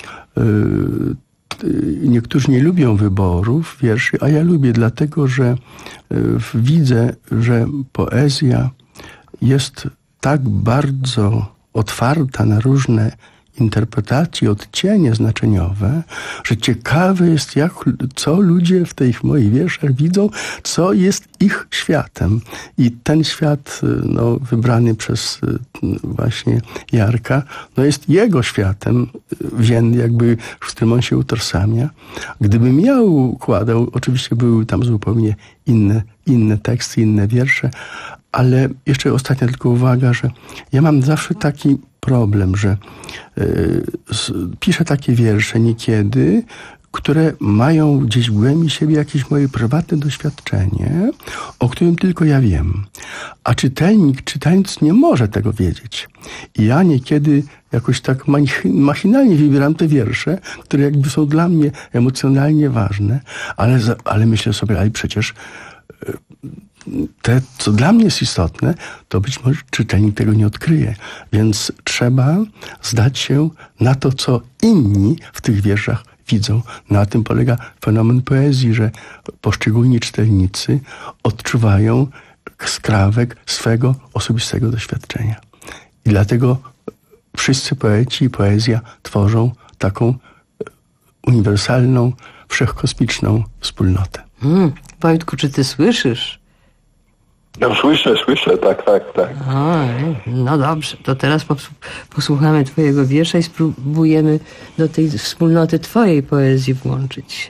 yy, niektórzy nie lubią wyborów wierszy, a ja lubię, dlatego że yy, widzę, że poezja jest tak bardzo otwarta na różne interpretacje, odcienie znaczeniowe, że ciekawe jest, jak, co ludzie w tych moich wierszach widzą, co jest ich światem. I ten świat, no, wybrany przez właśnie Jarka, no, jest jego światem, wiemy, jakby, z którym on się utożsamia. Gdybym ja układał, oczywiście były tam zupełnie inne, inne teksty, inne wiersze, ale jeszcze ostatnia tylko uwaga, że ja mam zawsze taki problem, że y, piszę takie wiersze niekiedy, które mają gdzieś w głębi siebie jakieś moje prywatne doświadczenie, o którym tylko ja wiem. A czytelnik, czytając, nie może tego wiedzieć. I ja niekiedy jakoś tak machinalnie wybieram te wiersze, które jakby są dla mnie emocjonalnie ważne, ale, ale myślę sobie, ale przecież y, te, co dla mnie jest istotne, to być może czytelnik tego nie odkryje. Więc trzeba zdać się na to, co inni w tych wierszach widzą. Na tym polega fenomen poezji, że poszczególni czytelnicy odczuwają skrawek swego osobistego doświadczenia. I dlatego wszyscy poeci i poezja tworzą taką uniwersalną, wszechkosmiczną wspólnotę. Hmm. Wojtku, czy ty słyszysz? No słyszę, słyszę, tak, tak, tak. A, no dobrze, to teraz posłuchamy twojego wiersza i spróbujemy do tej wspólnoty twojej poezji włączyć.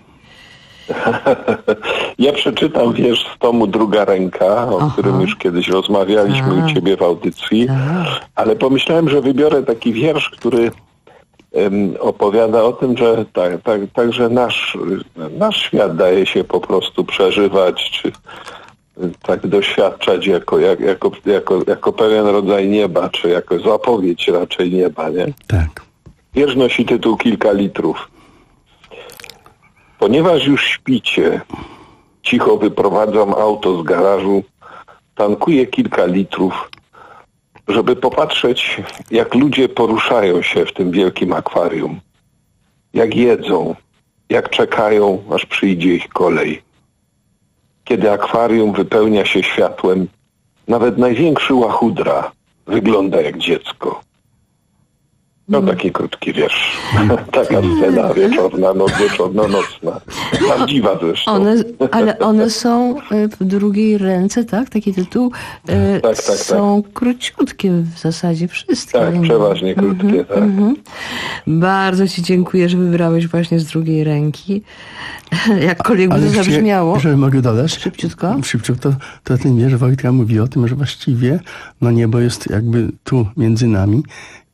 Ja przeczytam wiersz z tomu Druga ręka, o Aha. którym już kiedyś rozmawialiśmy Aha. u ciebie w audycji, Aha. ale pomyślałem, że wybiorę taki wiersz, który um, opowiada o tym, że tak, tak, także nasz, nasz świat daje się po prostu przeżywać, czy tak doświadczać jako, jak, jako, jako, jako pewien rodzaj nieba, czy jako zapowiedź raczej nieba, nie? Tak. Wiersz nosi tytuł Kilka litrów. Ponieważ już śpicie, cicho wyprowadzam auto z garażu, tankuję kilka litrów, żeby popatrzeć, jak ludzie poruszają się w tym wielkim akwarium. Jak jedzą, jak czekają, aż przyjdzie ich kolej. Kiedy akwarium wypełnia się światłem, nawet największy łachudra wygląda jak dziecko. No taki krótki wiersz. Taka scena wieczorna, no, wieczorno-nocna. Prawdziwa zresztą. One, ale one są w drugiej ręce, tak? Taki tytuł. E, tak, tak, są tak. króciutkie w zasadzie wszystkie. Tak, przeważnie krótkie, mm-hmm, tak. Mm-hmm. Bardzo ci dziękuję, że wybrałeś właśnie z drugiej ręki. Jakkolwiek by to zabrzmiało. Jeżeli mogę dodać. Szybciutko. Szybciutko. To ten wiersz Wojtka mówi o tym, że właściwie no niebo jest jakby tu między nami.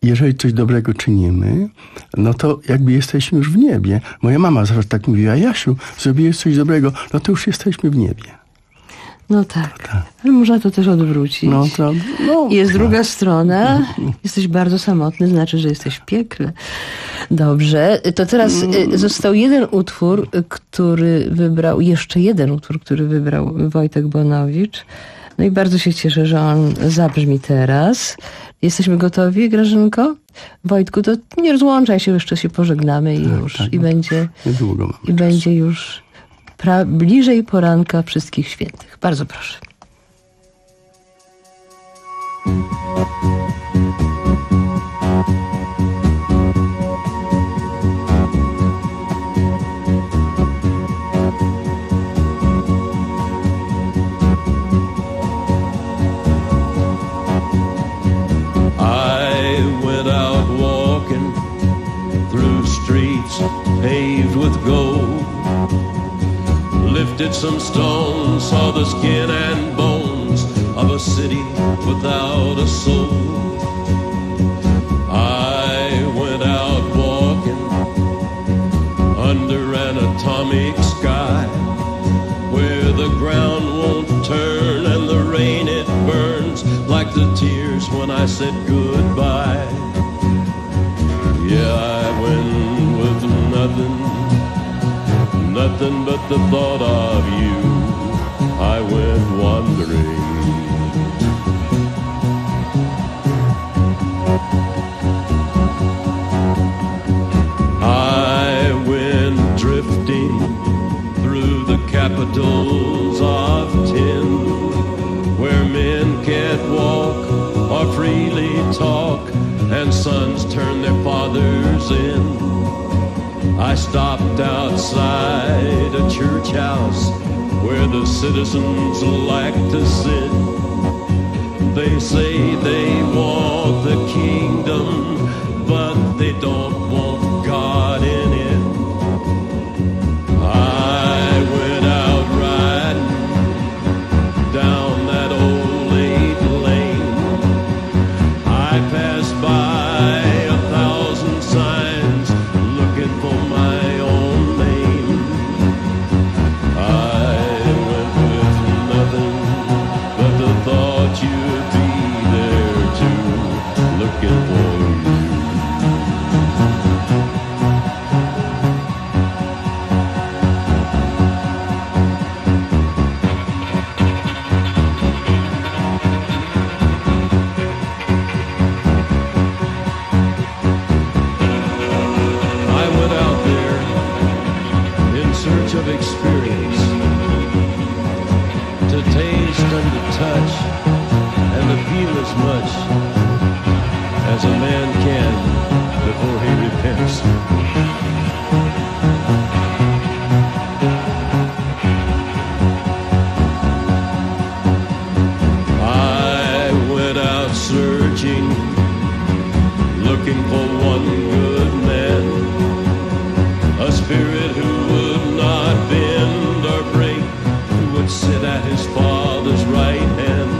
jeżeli coś dobrego czynimy, no to jakby jesteśmy już w niebie. Moja mama zawsze tak mówiła: Jasiu, zrobiłeś coś dobrego, no to już jesteśmy w niebie. No tak, ale można to też odwrócić. No to, no, Jest tak. druga strona. Jesteś bardzo samotny, znaczy, że jesteś w piekle. Dobrze, to teraz y, został jeden utwór, który wybrał, jeszcze jeden utwór, który wybrał Wojtek Bonowicz. No i bardzo się cieszę, że on zabrzmi teraz. Jesteśmy gotowi, Grażynko? Wojtku, to nie rozłączaj się, jeszcze się pożegnamy i już. tak, I no. będzie, Niedługo mamy i czas. będzie już pra- bliżej poranka Wszystkich Świętych. Bardzo proszę. Paved with gold, lifted some stones, saw the skin and bones of a city without a soul. I went out walking under an atomic sky, where the ground won't turn and the rain it burns like the tears when I said goodbye. Yeah, I went with nothing, nothing but the thought of you. I went wandering. I went drifting through the capitals of tin, where men can't walk or freely talk, and sons turn their fathers in. I stopped outside a church house where the citizens like to sit. They say they want the kingdom, but they don't want God in it. I went out riding down that old eight lane. I passed by a thousand signs looking for my own name. I went with nothing but the thought you'd be there too, looking for you. I went out there in search of experience, to taste and to touch and to feel as much as a man can before he repents. I went out searching, looking for one good man, a spirit who would not bend or break, who would sit at his Father's right hand.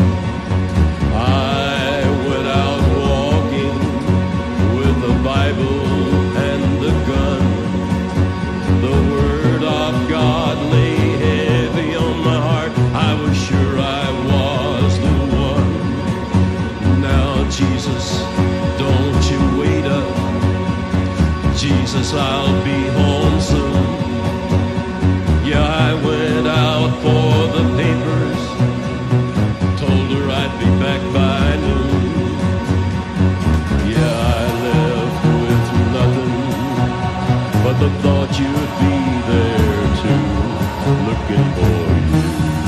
I went out walking with the Bible and the gun. The Word of God lay heavy on my heart. I was sure I was the one. Now, Jesus, don't you wait up. Jesus, I'll be home soon. Yeah, I went out for the papers, told her I'd be back by noon. Yeah, I left with nothing but the thought you'd be there too, looking for you.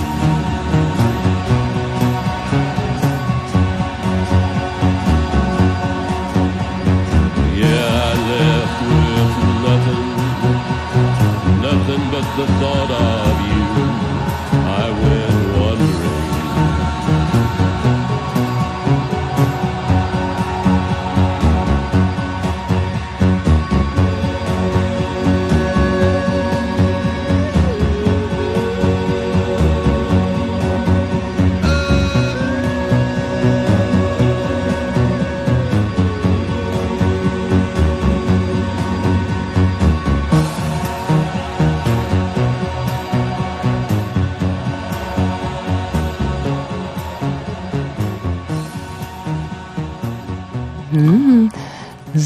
Yeah, I left with nothing, nothing but the thought of you. I went wandering.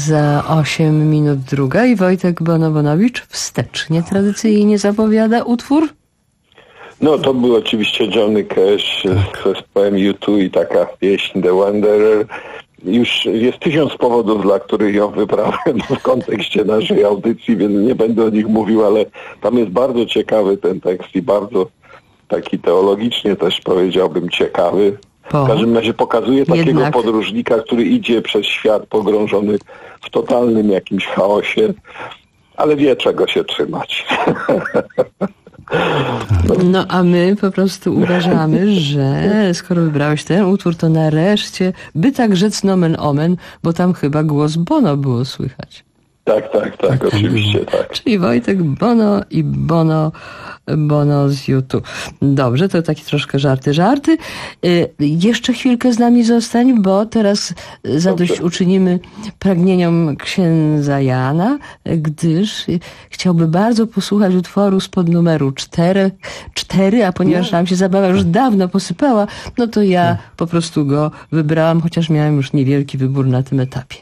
Za osiem minut druga i Wojtek Bonobonowicz wstecznie tradycyjnie zapowiada utwór. No to był oczywiście Johnny Cash z zespołem U dwa i taka pieśń The Wanderer. Już jest tysiąc powodów, dla których ją wybrałem w kontekście naszej audycji, więc nie będę o nich mówił, ale tam jest bardzo ciekawy ten tekst i bardzo taki teologicznie też powiedziałbym ciekawy. Po? W każdym razie pokazuje takiego Jednak. podróżnika, który idzie przez świat pogrążony w totalnym jakimś chaosie, ale wie czego się trzymać. No a my po prostu uważamy, że skoro wybrałeś ten utwór, to nareszcie, by tak rzec nomen omen, bo tam chyba głos Bono było słychać. Tak, tak, tak, oczywiście tak. Czyli Wojtek Bono i Bono, Bono z U dwa. Dobrze, to takie troszkę żarty, żarty. Y, jeszcze chwilkę z nami zostań, bo teraz zadośćuczynimy pragnieniom księdza Jana, gdyż chciałby bardzo posłuchać utworu spod numeru cztery, cztery, a ponieważ nam się zabawa już dawno posypała, no to ja po prostu go wybrałam, chociaż miałem już niewielki wybór na tym etapie.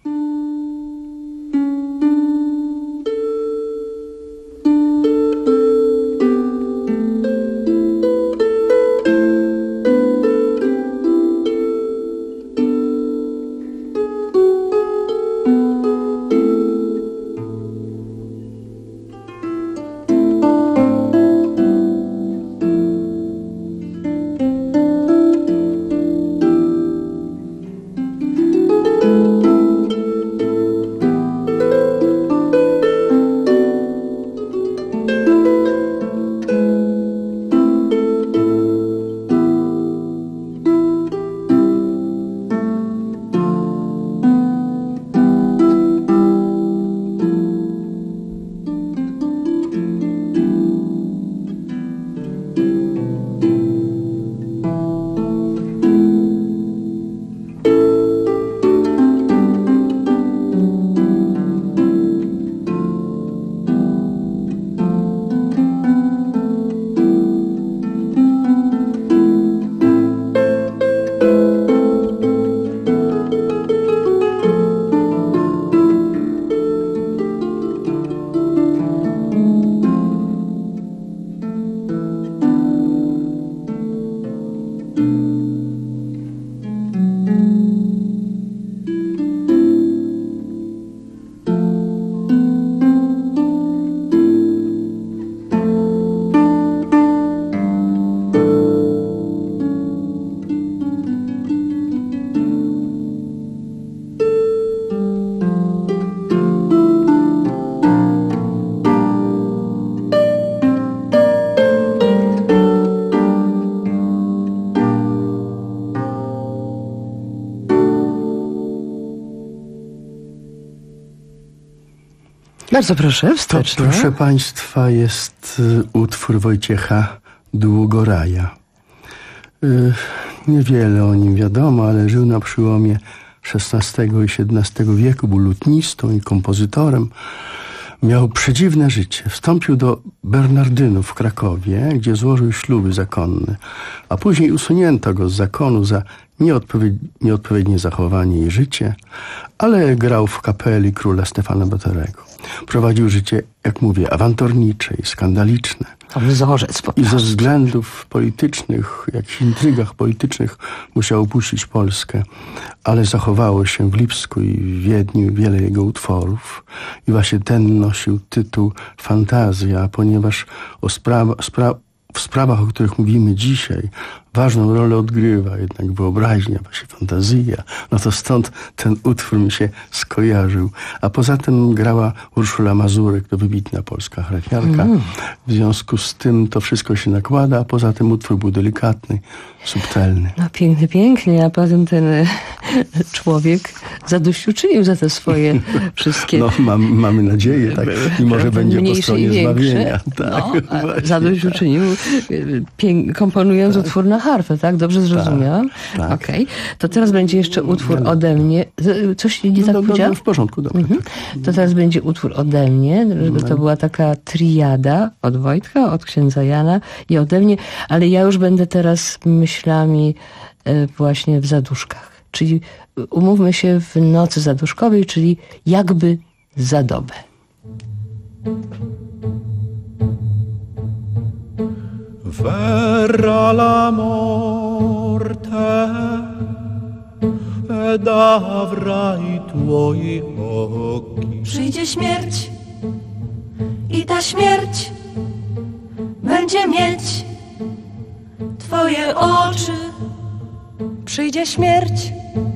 Bardzo proszę, wstecznie. To, proszę Państwa, jest y, utwór Wojciecha Długoraja. Y, niewiele o nim wiadomo, ale żył na przełomie szesnastego i siedemnastego wieku, był lutnistą i kompozytorem. Miał przedziwne życie. Wstąpił do Bernardynów w Krakowie, gdzie złożył śluby zakonne, a później usunięto go z zakonu za nieodpowiednie, nieodpowiednie zachowanie i życie, ale grał w kapeli króla Stefana Batorego. Prowadził życie, jak mówię, awanturnicze i skandaliczne. To wzorzec po I ze prostu. względów politycznych, jakichś intrygach politycznych musiał opuścić Polskę, ale zachowało się w Lipsku i w Wiedniu wiele jego utworów. I właśnie ten nosił tytuł Fantazja, ponieważ o spra- spra- w sprawach, o których mówimy dzisiaj, ważną rolę odgrywa jednak wyobraźnia, właśnie fantazja. No to stąd ten utwór mi się skojarzył. A poza tym grała Urszula Mazurek, to wybitna polska hrabianka. Mm. W związku z tym to wszystko się nakłada, a poza tym utwór był delikatny, subtelny. No piękny, pięknie, a potem ten człowiek zadośćuczynił za te swoje wszystkie... No mam, mamy nadzieję, tak. I może będzie po stronie zbawienia. Tak, no, zadośćuczynił, pięk- komponując tak. utwór na harfę, tak? Dobrze zrozumiałam? Tak, tak. Okej. Okay. To teraz będzie jeszcze utwór ode mnie. Coś nie no, tak do, powiedziałam? do, w porządku, dobrze. Mhm. To teraz będzie utwór ode mnie, żeby to była taka triada od Wojtka, od księdza Jana i ode mnie, ale ja już będę teraz myślami właśnie w zaduszkach. czyli umówmy się w nocy zaduszkowej, czyli jakby za dobę. Verrà la morte ed avrai tuoi occhi. Przyjdzie śmierć i ta śmierć będzie mieć twoje oczy. Przyjdzie śmierć,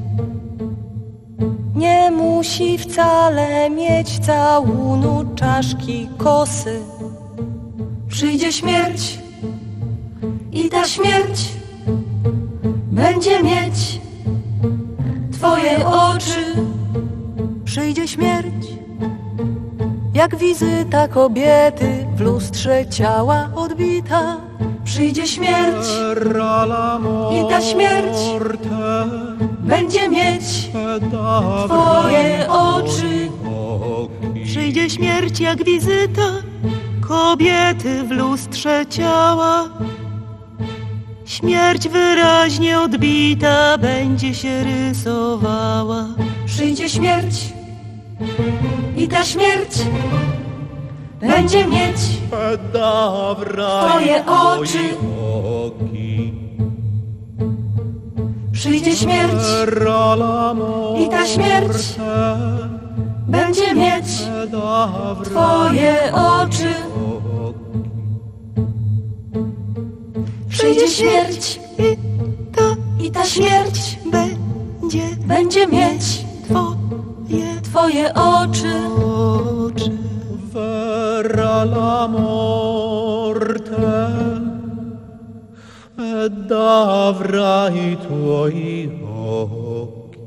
nie musi wcale mieć całunu, czaszki, kosy. Przyjdzie śmierć i ta śmierć będzie mieć twoje oczy. Przyjdzie śmierć, jak wizyta kobiety w lustrze ciała odbita. Przyjdzie śmierć i ta śmierć będzie mieć twoje oczy. Przyjdzie śmierć, jak wizyta kobiety w lustrze ciała. Śmierć wyraźnie odbita będzie się rysowała. Przyjdzie śmierć i ta śmierć będzie mieć twoje oczy. Przyjdzie śmierć i ta śmierć będzie mieć twoje oczy. Przyjdzie śmierć i ta, i ta śmierć będzie, będzie mieć twoje, twoje oczy. oczy. Verrà la morte ed avrai tuoi occhi.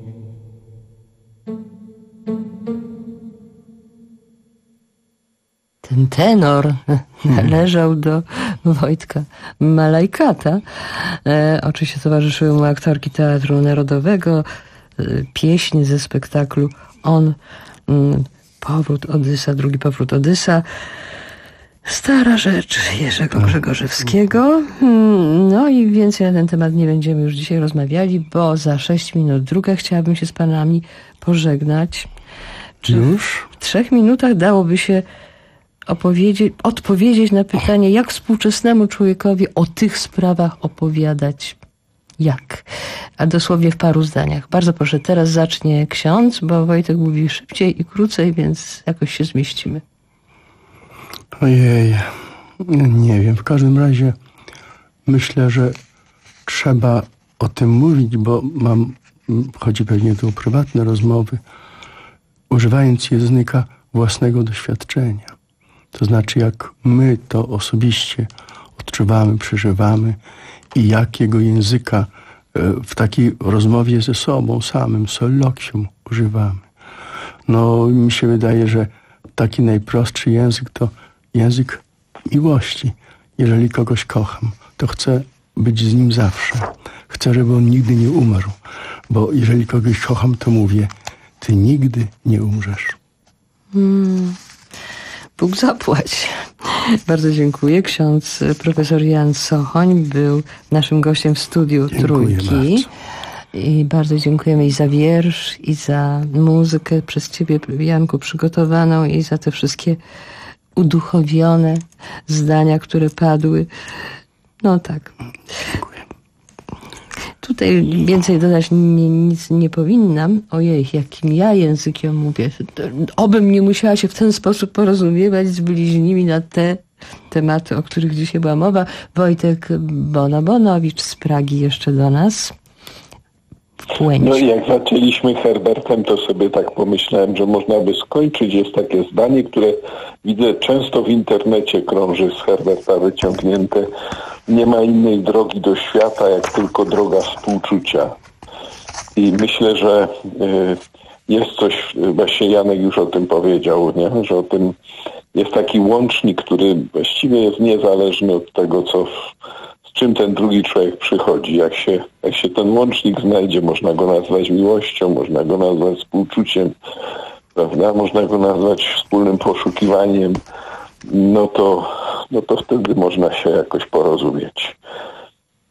Ten tenor należał do Wojtka Malajkata. E, oczywiście towarzyszyły mu aktorki Teatru Narodowego, e, pieśń ze spektaklu On, m, Powrót Odysa, drugi powrót Odysa. Stara rzecz Jerzego Grzegorzewskiego. No i więcej na ten temat nie będziemy już dzisiaj rozmawiali, bo za sześć minut druga chciałabym się z panami pożegnać. Czy Już? w trzech minutach dałoby się opowiedzieć, odpowiedzieć na pytanie, jak współczesnemu człowiekowi o tych sprawach opowiadać? Jak? A dosłownie w paru zdaniach. Bardzo proszę, teraz zacznie ksiądz, bo Wojtek mówi szybciej i krócej, więc jakoś się zmieścimy. Ojej, nie wiem. W każdym razie myślę, że trzeba o tym mówić, bo mam, chodzi pewnie tu o prywatne rozmowy, używając języka własnego doświadczenia. To znaczy, jak my to osobiście odczuwamy, przeżywamy i jakiego języka w takiej rozmowie ze sobą samym, solokwium używamy. No, mi się wydaje, że taki najprostszy język to język miłości. Jeżeli kogoś kocham, to chcę być z nim zawsze. Chcę, żeby on nigdy nie umarł. Bo jeżeli kogoś kocham, to mówię, ty nigdy nie umrzesz. Hmm. Bóg zapłać. Bardzo dziękuję. Ksiądz profesor Jan Sochoń był naszym gościem w studiu Dziękuję Trójki. bardzo. I bardzo dziękujemy i za wiersz, i za muzykę przez ciebie, Janku, przygotowaną, i za te wszystkie uduchowione zdania, które padły. No tak. Dziękuję. Tutaj więcej dodać nie, nic nie powinnam. Ojej, jakim ja językiem mówię. Obym nie musiała się w ten sposób porozumiewać z bliźnimi na te tematy, o których dzisiaj była mowa. Wojtek Bona-Bonowicz z Pragi jeszcze do nas. No i jak zaczęliśmy Herbertem, to sobie tak pomyślałem, że można by skończyć. Jest takie zdanie, które widzę często w internecie krąży z Herberta wyciągnięte. Nie ma innej drogi do świata, jak tylko droga współczucia. I myślę, że jest coś, właśnie Janek już o tym powiedział, nie? Że o tym jest taki łącznik, który właściwie jest niezależny od tego, co z czym ten drugi człowiek przychodzi. Jak się, jak się ten łącznik znajdzie, można go nazwać miłością, można go nazwać współczuciem, prawda? Można go nazwać wspólnym poszukiwaniem, no to, no to wtedy można się jakoś porozumieć.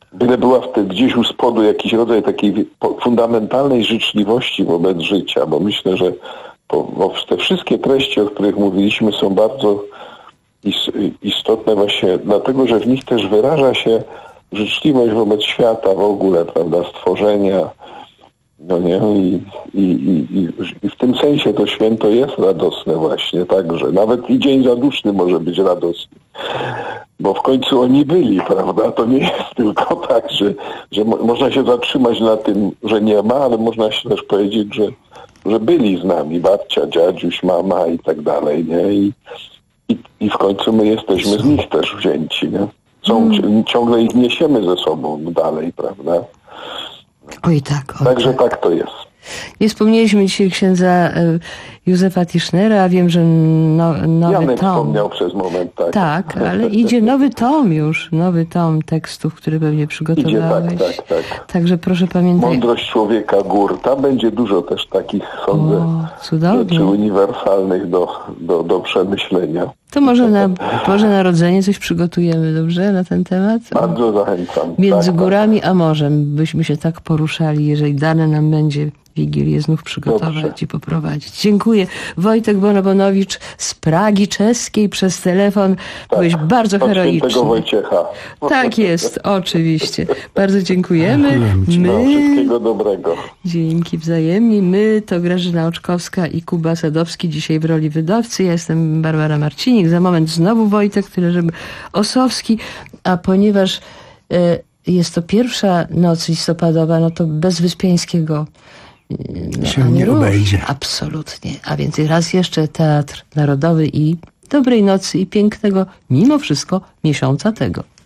byle była w te, gdzieś u spodu jakiś rodzaj takiej fundamentalnej życzliwości wobec życia, bo myślę, że po, bo te wszystkie treści, o których mówiliśmy, są bardzo istotne właśnie dlatego, że w nich też wyraża się życzliwość wobec świata w ogóle, prawda, stworzenia. No nie, I, i, i, i w tym sensie to święto jest radosne właśnie także. Nawet i dzień zaduszny może być radosny. Bo w końcu oni byli, prawda? To nie jest tylko tak, że, że mo- można się zatrzymać na tym, że nie ma, ale można się też powiedzieć, że, że byli z nami babcia, dziadziuś, mama i tak dalej, nie? I, i, i w końcu my jesteśmy z nich też wzięci, nie? Są, hmm. Ciągle ich niesiemy ze sobą dalej, prawda? Oj tak. Oj Także tak. tak to jest. Nie wspomnieliśmy dzisiaj księdza Józefa Tischnera, a wiem, że no, nowy Janek tom. wspomniał przez moment, tak. Tak, ale idzie nowy tom już, nowy tom tekstów, który pewnie przygotowałeś. Idzie, tak, tak, tak. Także proszę pamiętać. Mądrość człowieka gór. Tam będzie dużo też takich, sądzę, O, cudownie. rzeczy uniwersalnych do, do, do przemyślenia. To może na Boże Narodzenie coś przygotujemy, dobrze, na ten temat? Bardzo zachęcam. Między tak, górami a morzem byśmy się tak poruszali, jeżeli dane nam będzie Wigilię znów przygotować Dobrze. i poprowadzić. Dziękuję. Wojtek Bonobonowicz z Pragi czeskiej przez telefon. tak. Byłeś bardzo Od heroiczny. świętego Wojciecha. Tak jest, oczywiście. Bardzo dziękujemy. No, My... wszystkiego dobrego. Dzięki wzajemnie. My to Grażyna Oczkowska i Kuba Sadowski dzisiaj w roli wydawcy. Ja jestem Barbara Marcinik. Za moment znowu Wojtek, tyle żeby Osowski. A ponieważ e, jest to pierwsza noc listopadowa, no to bez Wyspiańskiego no, się ani nie rusz. obejdzie. Absolutnie. A więc raz jeszcze Teatr Narodowy i dobrej nocy i pięknego, mimo wszystko, miesiąca tego.